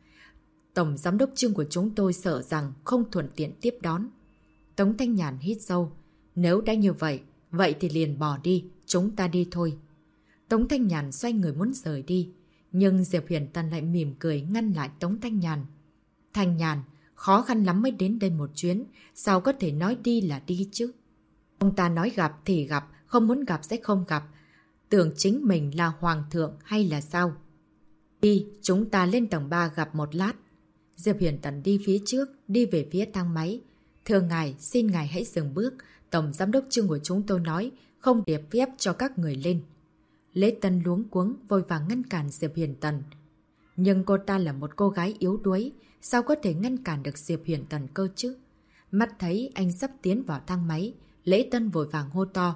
tổng giám đốc Trương của chúng tôi sợ rằng không thuận tiện tiếp đón. Tống Thanh Nhàn hít sâu. Nếu đã như vậy, vậy thì liền bỏ đi, chúng ta đi thôi. Tống Thanh Nhàn xoay người muốn rời đi. Nhưng Diệp Huyền Tần lại mỉm cười ngăn lại Tống Thanh Nhàn. Thanh Nhàn, khó khăn lắm mới đến đây một chuyến, sao có thể nói đi là đi chứ? Ông ta nói gặp thì gặp, không muốn gặp sẽ không gặp. Tưởng chính mình là hoàng thượng hay là sao? Đi, chúng ta lên tầng 3 gặp một lát. Diệp Huyền Tần đi phía trước, đi về phía thang máy. Thưa ngài, xin ngài hãy dừng bước. Tổng giám đốc Trương của chúng tôi nói không được phép cho các người lên. Lễ tân luống cuống vội vàng ngăn cản Diệp Huyền Tần. Nhưng cô ta là một cô gái yếu đuối, sao có thể ngăn cản được Diệp Huyền Tần cơ chứ? Mắt thấy anh sắp tiến vào thang máy, lễ tân vội vàng hô to.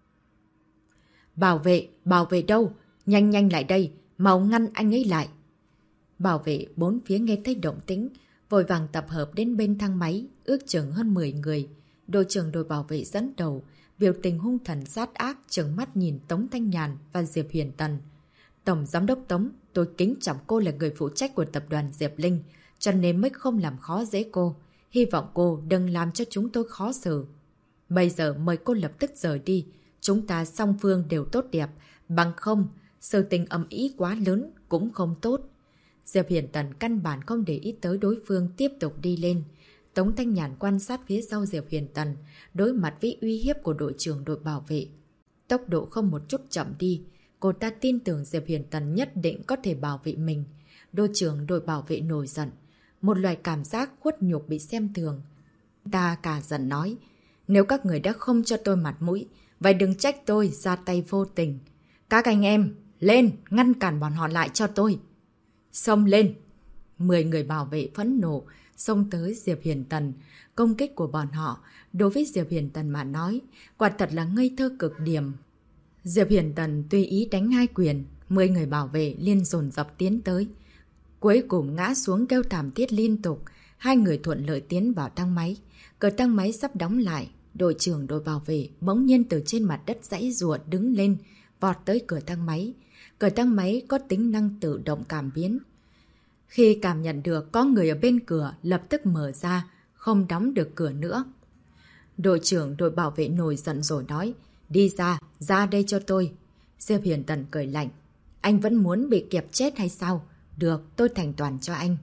Bảo vệ đâu? Nhanh nhanh lại đây, mau ngăn anh ấy lại. Bảo vệ bốn phía nghe thấy động tĩnh, vội vàng tập hợp đến bên thang máy, ước chừng hơn 10 người. Đội trưởng đội bảo vệ dẫn đầu, biểu tình hung thần sát ác trừng mắt nhìn Tống Thanh Nhàn và Diệp Huyền Tần. Tổng giám đốc Tống, tôi kính trọng cô là người phụ trách của tập đoàn Diệp Linh, cho nên mới không làm khó dễ cô. Hy vọng cô đừng làm cho chúng tôi khó xử. Bây giờ mời cô lập tức rời đi, chúng ta song phương đều tốt đẹp, bằng không, sự tình ầm ĩ quá lớn cũng không tốt. Diệp Huyền Tần căn bản không để ý tới đối phương tiếp tục đi lên. Tống Thanh Nhàn quan sát phía sau Diệp Huyền Tần, đối mặt với uy hiếp của đội trưởng đội bảo vệ. Tốc độ không một chút chậm đi, cô ta tin tưởng Diệp Huyền Tần nhất định có thể bảo vệ mình. Đội trưởng đội bảo vệ nổi giận, một loại cảm giác khuất nhục bị xem thường. Ta cả giận nói, nếu các người đã không cho tôi mặt mũi, vậy đừng trách tôi ra tay vô tình. Các anh em, lên, ngăn cản bọn họ lại cho tôi. Xông lên! 10 người bảo vệ phẫn nộ, xông tới Diệp Huyền Tần. Công kích của bọn họ, đối với Diệp Huyền Tần mà nói, quả thật là ngây thơ cực điểm. Diệp Huyền Tần tùy ý đánh 2 quyền, 10 người bảo vệ liên dồn dập tiến tới. Cuối cùng ngã xuống kêu thảm thiết liên tục, 2 người thuận lợi tiến vào thang máy. Cửa thang máy sắp đóng lại, đội trưởng đội bảo vệ bỗng nhiên từ trên mặt đất giãy giụa đứng lên, vọt tới cửa thang máy. Cửa thang máy có tính năng tự động cảm biến. Khi cảm nhận được có người ở bên cửa, lập tức mở ra, không đóng được cửa nữa. Đội trưởng đội bảo vệ nổi giận rồi nói, đi ra đây cho tôi. Diệp Huyền Tần cười lạnh, anh vẫn muốn bị kẹp chết hay sao? Được, tôi thành toàn cho anh.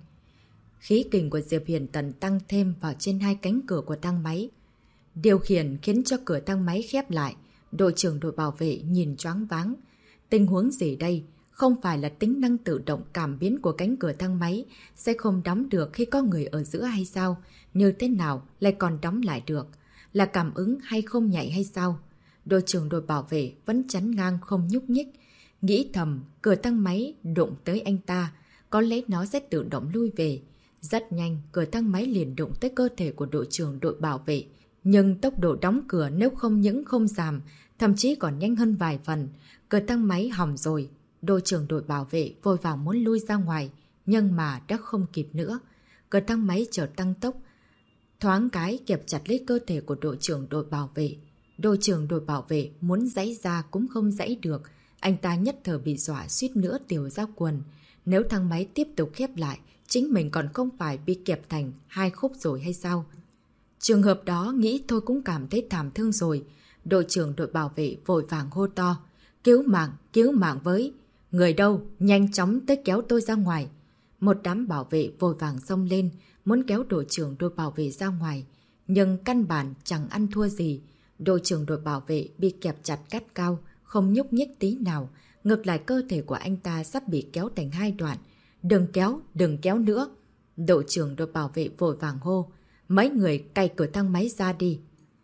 Khí kình của Diệp Huyền Tần tăng thêm vào trên 2 cánh cửa của thang máy. Điều khiển khiến cho cửa thang máy khép lại. Đội trưởng đội bảo vệ nhìn choáng váng. Tình huống gì đây? Không phải là tính năng tự động cảm biến của cánh cửa thang máy sẽ không đóng được khi có người ở giữa hay sao? Như thế nào lại còn đóng lại được? Là cảm ứng hay không nhạy hay sao? Đội trưởng đội bảo vệ vẫn chắn ngang không nhúc nhích. Nghĩ thầm, cửa thang máy đụng tới anh ta, có lẽ nó sẽ tự động lui về. Rất nhanh, cửa thang máy liền đụng tới cơ thể của đội trưởng đội bảo vệ. Nhưng tốc độ đóng cửa nếu không những không giảm, thậm chí còn nhanh hơn vài phần. Cửa thang máy hỏng rồi. Đội trưởng đội bảo vệ vội vàng muốn lui ra ngoài, nhưng mà đã không kịp nữa. cửa thang máy chợt tăng tốc. Thoáng cái kẹp chặt lấy cơ thể của đội trưởng đội bảo vệ. Đội trưởng đội bảo vệ muốn giãy ra cũng không giãy được. Anh ta nhất thời bị dọa suýt nữa tiểu ra quần. Nếu thang máy tiếp tục khép lại, chính mình còn không phải bị kẹp thành 2 khúc rồi hay sao? Trường hợp đó nghĩ thôi cũng cảm thấy thảm thương rồi. Đội trưởng đội bảo vệ vội vàng hô to. Cứu mạng với. Người đâu, nhanh chóng tới kéo tôi ra ngoài. Một đám bảo vệ vội vàng xông lên, muốn kéo đội trưởng đội bảo vệ ra ngoài. Nhưng căn bản chẳng ăn thua gì. Đội trưởng đội bảo vệ bị kẹp chặt gắt cao, không nhúc nhích tí nào. Ngược lại cơ thể của anh ta sắp bị kéo thành 2 đoạn. Đừng kéo nữa. Đội trưởng đội bảo vệ vội vàng hô. Mấy người cày cửa thang máy ra đi.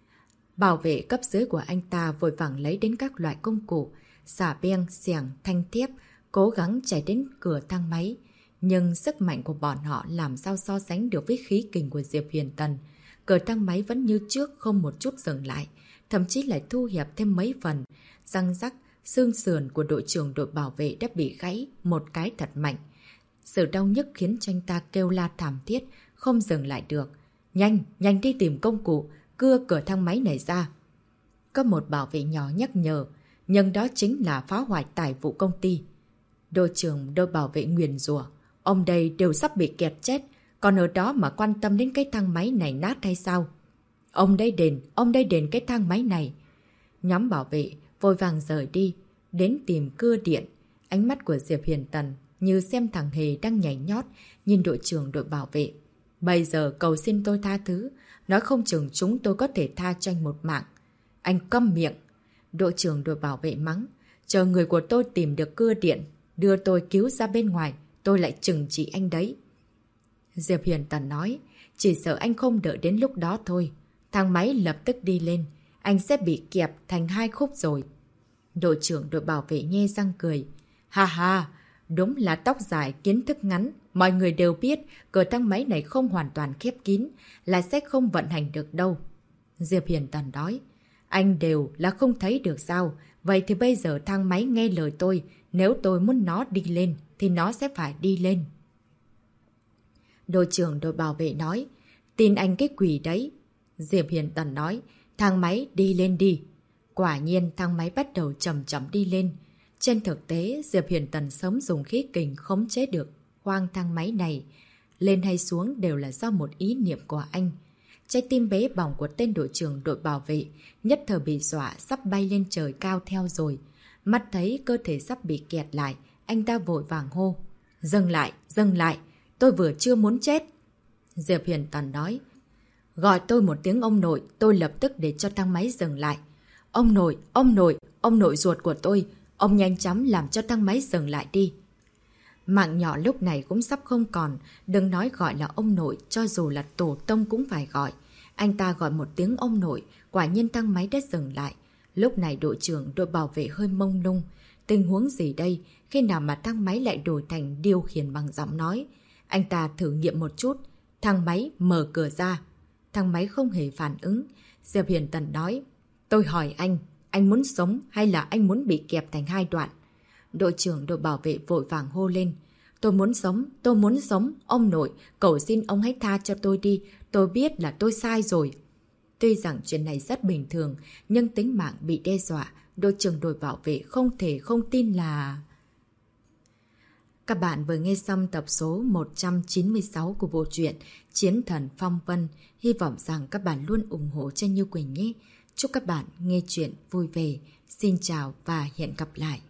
Bảo vệ cấp dưới của anh ta vội vàng lấy đến các loại công cụ, xà beng, xẻng, thanh thiếp, cố gắng chạy đến cửa thang máy. Nhưng sức mạnh của bọn họ làm sao so sánh được với khí kình của Diệp Huyền Tần. Cửa thang máy vẫn như trước không một chút dừng lại, thậm chí lại thu hẹp thêm mấy phần. Răng rắc, xương sườn của đội trưởng đội bảo vệ đã bị gãy một cái thật mạnh. Sự đau nhức khiến cho anh ta kêu la thảm thiết, không dừng lại được. Nhanh đi tìm công cụ, cưa cửa thang máy này ra. Có một bảo vệ nhỏ nhắc nhở, nhưng đó chính là phá hoại tài vụ công ty. Đội trưởng đội bảo vệ nguyền rủa, ông đây đều sắp bị kẹt chết, còn ở đó mà quan tâm đến cái thang máy này nát hay sao? Ông đây đền cái thang máy này. Nhóm bảo vệ vội vàng rời đi, đến tìm cưa điện. Ánh mắt của Diệp Huyền Tần như xem thằng Hề đang nhảy nhót, nhìn đội trưởng đội bảo vệ. Bây giờ cầu xin tôi tha thứ, nói không chừng chúng tôi có thể tha cho anh một mạng. Anh câm miệng. Đội trưởng đội bảo vệ mắng. Chờ người của tôi tìm được cưa điện, đưa tôi cứu ra bên ngoài, tôi lại trừng trị anh đấy. Diệp Huyền Tần nói, chỉ sợ anh không đợi đến lúc đó thôi. Thang máy lập tức đi lên, anh sẽ bị kẹp thành 2 khúc rồi. Đội trưởng đội bảo vệ nhe răng cười. Ha ha, đúng là tóc dài kiến thức ngắn. Mọi người đều biết cửa thang máy này không hoàn toàn khép kín, là sẽ không vận hành được đâu. Diệp Huyền Tần nói, anh đều là không thấy được sao. Vậy thì bây giờ thang máy nghe lời tôi, nếu tôi muốn nó đi lên thì nó sẽ phải đi lên. Đội trưởng đội bảo vệ nói, tin anh cái quỷ đấy. Diệp Huyền Tần nói, thang máy đi lên đi. Quả nhiên thang máy bắt đầu chậm chậm đi lên. Trên thực tế, Diệp Huyền Tần sớm dùng khí kình khống chế được khoang thang máy này. Lên hay xuống đều là do một ý niệm của anh. Trái tim bé bỏng của tên đội trưởng đội bảo vệ nhất thời bị dọa sắp bay lên trời cao theo rồi. Mắt thấy cơ thể sắp bị kẹt lại, anh ta vội vàng hô. Dừng lại, tôi vừa chưa muốn chết. Diệp Huyền Tần nói, gọi tôi một tiếng ông nội, tôi lập tức để cho thang máy dừng lại. Ông nội ruột của tôi, ông nhanh chóng làm cho thang máy dừng lại đi. Mạng nhỏ lúc này cũng sắp không còn, đừng nói gọi là ông nội, cho dù là tổ tông cũng phải gọi. Anh ta gọi một tiếng ông nội, quả nhiên thang máy đã dừng lại. Lúc này đội trưởng đội bảo vệ hơi mông lung. Tình huống gì đây? Khi nào mà thang máy lại đổi thành điều khiển bằng giọng nói? Anh ta thử nghiệm một chút. Thang máy mở cửa ra. Thang máy không hề phản ứng. Diệp Huyền Tần nói, tôi hỏi anh muốn sống hay là anh muốn bị kẹp thành 2 đoạn? Đội trưởng đội bảo vệ vội vàng hô lên. Tôi muốn sống, ông nội, cầu xin ông hãy tha cho tôi đi, tôi biết là tôi sai rồi. Tuy rằng chuyện này rất bình thường, nhưng tính mạng bị đe dọa, đội trưởng đội bảo vệ không thể không tin là... Các bạn vừa nghe xong tập số 196 của bộ truyện Chiến Thần Phong Vân. Hy vọng rằng các bạn luôn ủng hộ cho Như Quỳnh nhé. Chúc các bạn nghe chuyện vui vẻ. Xin chào và hẹn gặp lại.